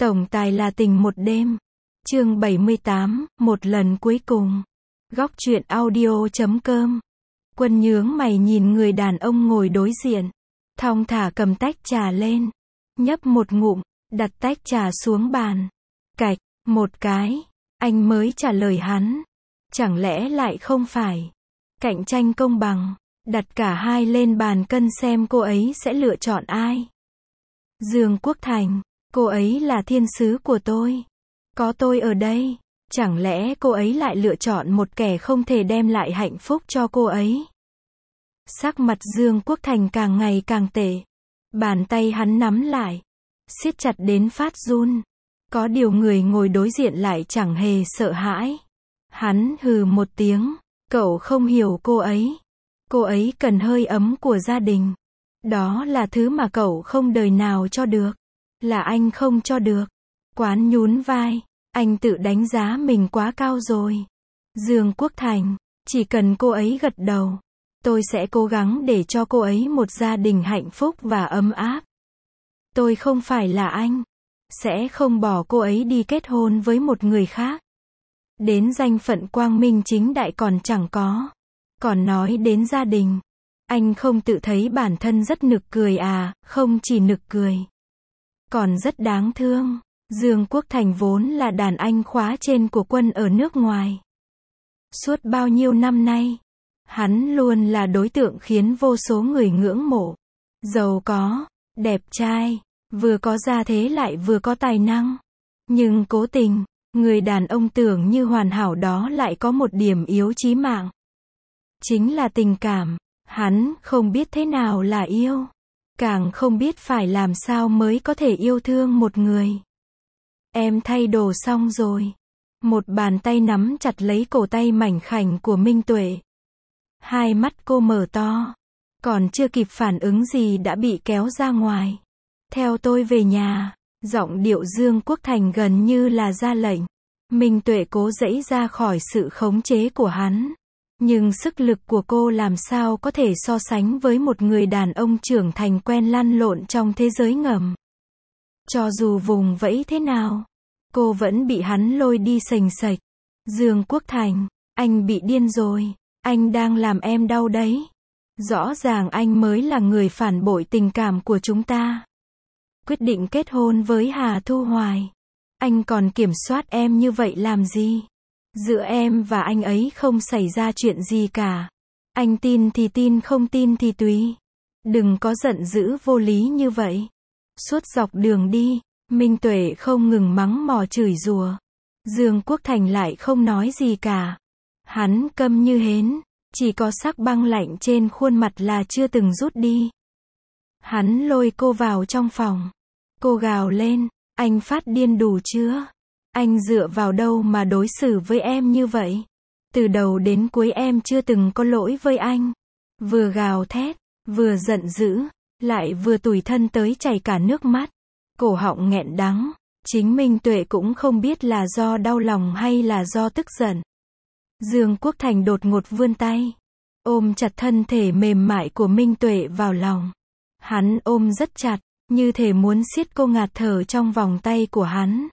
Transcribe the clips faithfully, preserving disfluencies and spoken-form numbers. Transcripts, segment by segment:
Tổng tài là tình một đêm. Chương bảy mươi tám, một lần cuối cùng. Góc truyện audio chấm com. Quân nhướng mày nhìn người đàn ông ngồi đối diện. Thong thả cầm tách trà lên. Nhấp một ngụm, đặt tách trà xuống bàn. Cạch, một cái. Anh mới trả lời hắn. Chẳng lẽ lại không phải cạnh tranh công bằng. Đặt cả hai lên bàn cân xem cô ấy sẽ lựa chọn ai. Dương Quốc Thành, cô ấy là thiên sứ của tôi. Có tôi ở đây, chẳng lẽ cô ấy lại lựa chọn một kẻ không thể đem lại hạnh phúc cho cô ấy? Sắc mặt Dương Quốc Thành càng ngày càng tệ. Bàn tay hắn nắm lại, siết chặt đến phát run. Có điều người ngồi đối diện lại chẳng hề sợ hãi. Hắn hừ một tiếng, cậu không hiểu cô ấy. Cô ấy cần hơi ấm của gia đình. Đó là thứ mà cậu không đời nào cho được. Là anh không cho được. Quán nhún vai. Anh tự đánh giá mình quá cao rồi. Dương Quốc Thành, chỉ cần cô ấy gật đầu, tôi sẽ cố gắng để cho cô ấy một gia đình hạnh phúc và ấm áp. Tôi không phải là anh. Sẽ không bỏ cô ấy đi kết hôn với một người khác. Đến danh phận quang minh chính đại còn chẳng có. Còn nói đến gia đình. Anh không tự thấy bản thân rất nực cười à, không chỉ nực cười. Còn rất đáng thương. Dương Quốc Thành vốn là đàn anh khóa trên của Quân ở nước ngoài. Suốt bao nhiêu năm nay, hắn luôn là đối tượng khiến vô số người ngưỡng mộ. Giàu có, đẹp trai, vừa có gia thế lại vừa có tài năng. Nhưng cố tình, người đàn ông tưởng như hoàn hảo đó lại có một điểm yếu chí mạng. Chính là tình cảm. Hắn không biết thế nào là yêu. Càng không biết phải làm sao mới có thể yêu thương một người. Em thay đồ xong rồi. Một bàn tay nắm chặt lấy cổ tay mảnh khảnh của Minh Tuệ. Hai mắt cô mở to. Còn chưa kịp phản ứng gì đã bị kéo ra ngoài. Theo tôi về nhà. Giọng điệu Dương Quốc Thành gần như là ra lệnh. Minh Tuệ cố giãy ra khỏi sự khống chế của hắn. Nhưng sức lực của cô làm sao có thể so sánh với một người đàn ông trưởng thành quen lăn lộn trong thế giới ngầm. Cho dù vùng vẫy thế nào, cô vẫn bị hắn lôi đi xềnh xệch. Dương Quốc Thành, anh bị điên rồi. Anh đang làm em đau đấy. Rõ ràng anh mới là người phản bội tình cảm của chúng ta. Quyết định kết hôn với Hà Thu Hoài. Anh còn kiểm soát em như vậy làm gì? Giữa em và anh ấy không xảy ra chuyện gì cả. Anh tin thì tin, không tin thì tùy. Đừng có giận dữ vô lý như vậy. Suốt dọc đường đi, Minh Tuệ không ngừng mắng mò chửi rủa. Dương Quốc Thành lại không nói gì cả. Hắn câm như hến, chỉ có sắc băng lạnh trên khuôn mặt là chưa từng rút đi. Hắn lôi cô vào trong phòng. Cô gào lên, anh phát điên đủ chưa? Anh dựa vào đâu mà đối xử với em như vậy? Từ đầu đến cuối em chưa từng có lỗi với anh. Vừa gào thét, vừa giận dữ, lại vừa tủi thân tới chảy cả nước mắt. Cổ họng nghẹn đắng. Chính Minh Tuệ cũng không biết là do đau lòng hay là do tức giận. Dương Quốc Thành đột ngột vươn tay, ôm chặt thân thể mềm mại của Minh Tuệ vào lòng. Hắn ôm rất chặt, như thể muốn siết cô ngạt thở trong vòng tay của hắn.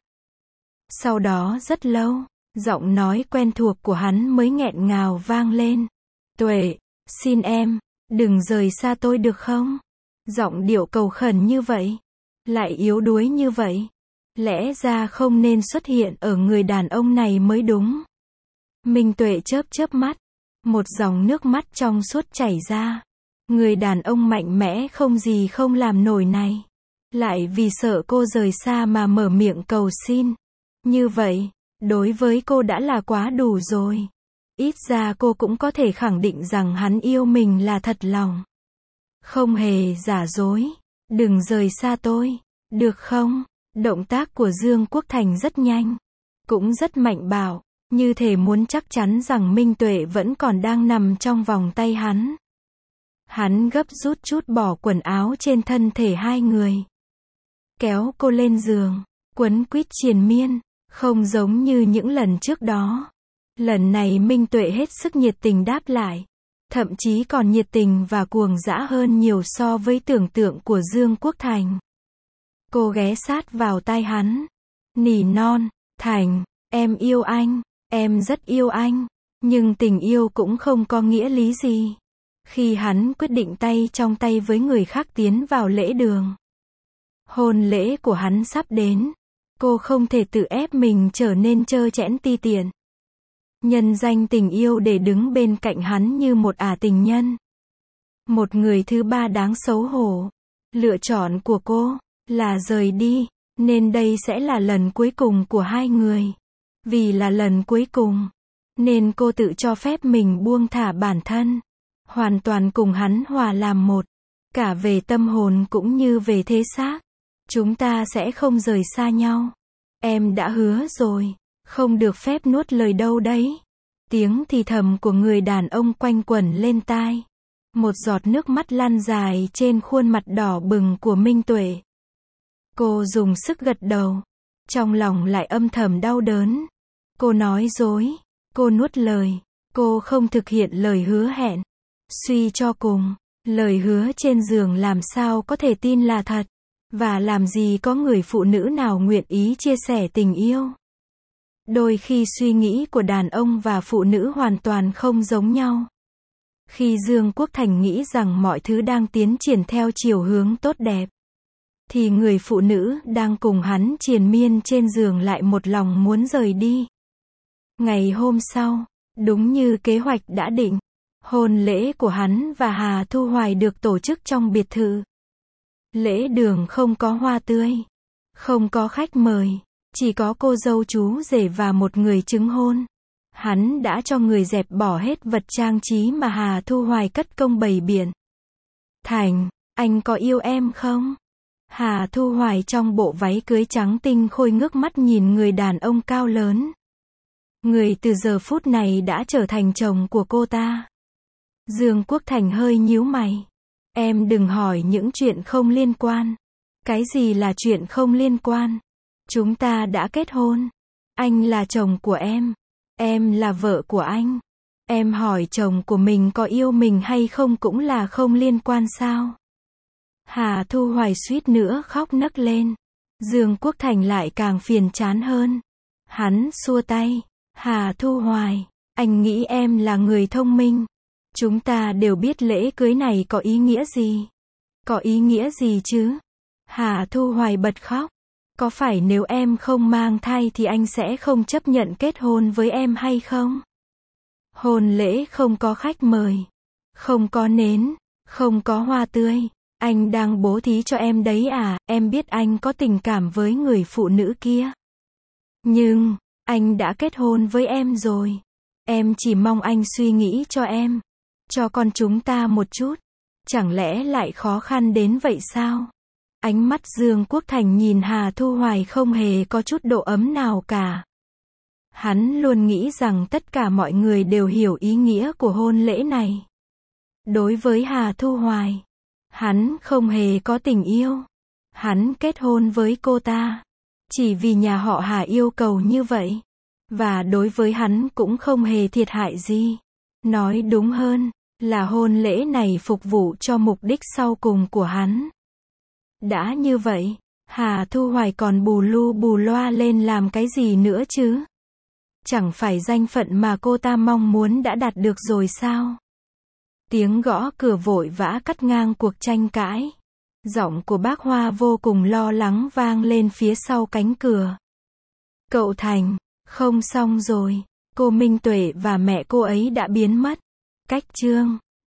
Sau đó rất lâu, giọng nói quen thuộc của hắn mới nghẹn ngào vang lên. Tuệ, xin em, đừng rời xa tôi được không? Giọng điệu cầu khẩn như vậy, lại yếu đuối như vậy. Lẽ ra không nên xuất hiện ở người đàn ông này mới đúng. Minh Tuệ chớp chớp mắt, một dòng nước mắt trong suốt chảy ra. Người đàn ông mạnh mẽ không gì không làm nổi này, lại vì sợ cô rời xa mà mở miệng cầu xin. Như vậy, đối với cô đã là quá đủ rồi. Ít ra cô cũng có thể khẳng định rằng hắn yêu mình là thật lòng. Không hề giả dối. Đừng rời xa tôi, được không? Động tác của Dương Quốc Thành rất nhanh, cũng rất mạnh bạo, như thể muốn chắc chắn rằng Minh Tuệ vẫn còn đang nằm trong vòng tay hắn. Hắn gấp rút trút bỏ quần áo trên thân thể hai người. Kéo cô lên giường, quấn quýt triền miên. Không giống như những lần trước đó. Lần này Minh Tuệ hết sức nhiệt tình đáp lại. Thậm chí còn nhiệt tình và cuồng dã hơn nhiều so với tưởng tượng của Dương Quốc Thành. Cô ghé sát vào tai hắn, nỉ non, Thành, em yêu anh, em rất yêu anh. Nhưng tình yêu cũng không có nghĩa lý gì. Khi hắn quyết định tay trong tay với người khác tiến vào lễ đường. Hôn lễ của hắn sắp đến. Cô không thể tự ép mình trở nên trơ trẽn ti tiện. Nhân danh tình yêu để đứng bên cạnh hắn như một ả tình nhân. Một người thứ ba đáng xấu hổ. Lựa chọn của cô là rời đi, nên đây sẽ là lần cuối cùng của hai người. Vì là lần cuối cùng, nên cô tự cho phép mình buông thả bản thân. Hoàn toàn cùng hắn hòa làm một. Cả về tâm hồn cũng như về thể xác. Chúng ta sẽ không rời xa nhau. Em đã hứa rồi, không được phép nuốt lời đâu đấy. Tiếng thì thầm của người đàn ông quanh quẩn lên tai. Một giọt nước mắt lăn dài trên khuôn mặt đỏ bừng của Minh Tuệ. Cô dùng sức gật đầu. Trong lòng lại âm thầm đau đớn. Cô nói dối. Cô nuốt lời. Cô không thực hiện lời hứa hẹn. Suy cho cùng, lời hứa trên giường làm sao có thể tin là thật. Và làm gì có người phụ nữ nào nguyện ý chia sẻ tình yêu. Đôi khi suy nghĩ của đàn ông và phụ nữ hoàn toàn không giống nhau. Khi Dương Quốc Thành nghĩ rằng mọi thứ đang tiến triển theo chiều hướng tốt đẹp, thì người phụ nữ đang cùng hắn triền miên trên giường lại một lòng muốn rời đi. Ngày hôm sau, đúng như kế hoạch đã định, hôn lễ của hắn và Hà Thu Hoài được tổ chức trong biệt thự. Lễ đường không có hoa tươi, không có khách mời, chỉ có cô dâu chú rể và một người chứng hôn. Hắn đã cho người dẹp bỏ hết vật trang trí mà Hà Thu Hoài cất công bày biện. Thành, anh có yêu em không? Hà Thu Hoài trong bộ váy cưới trắng tinh khôi ngước mắt nhìn người đàn ông cao lớn. Người từ giờ phút này đã trở thành chồng của cô ta. Dương Quốc Thành hơi nhíu mày. Em đừng hỏi những chuyện không liên quan. Cái gì là chuyện không liên quan? Chúng ta đã kết hôn. Anh là chồng của em. Em là vợ của anh. Em hỏi chồng của mình có yêu mình hay không cũng là không liên quan sao? Hà Thu Hoài suýt nữa khóc nấc lên. Dương Quốc Thành lại càng phiền chán hơn. Hắn xua tay. Hà Thu Hoài, anh nghĩ em là người thông minh. Chúng ta đều biết lễ cưới này có ý nghĩa gì. Có ý nghĩa gì chứ? Hà Thu Hoài bật khóc. Có phải nếu em không mang thai thì anh sẽ không chấp nhận kết hôn với em hay không? Hôn lễ không có khách mời, không có nến, không có hoa tươi. Anh đang bố thí cho em đấy à? Em biết anh có tình cảm với người phụ nữ kia. Nhưng, anh đã kết hôn với em rồi. Em chỉ mong anh suy nghĩ cho em, cho con chúng ta một chút. Chẳng lẽ lại khó khăn đến vậy sao? Ánh mắt Dương Quốc Thành nhìn Hà Thu Hoài không hề có chút độ ấm nào cả. Hắn luôn nghĩ rằng tất cả mọi người đều hiểu ý nghĩa của hôn lễ này. Đối với Hà Thu Hoài, hắn không hề có tình yêu. Hắn kết hôn với cô ta chỉ vì nhà họ Hà yêu cầu như vậy. Và đối với hắn cũng không hề thiệt hại gì. Nói đúng hơn, là hôn lễ này phục vụ cho mục đích sau cùng của hắn. Đã như vậy, Hà Thu Hoài còn bù lu bù loa lên làm cái gì nữa chứ? Chẳng phải danh phận mà cô ta mong muốn đã đạt được rồi sao? Tiếng gõ cửa vội vã cắt ngang cuộc tranh cãi. Giọng của bác Hoa vô cùng lo lắng vang lên phía sau cánh cửa. Cậu Thành, không xong rồi, cô Minh Tuệ và mẹ cô ấy đã biến mất. Cách chương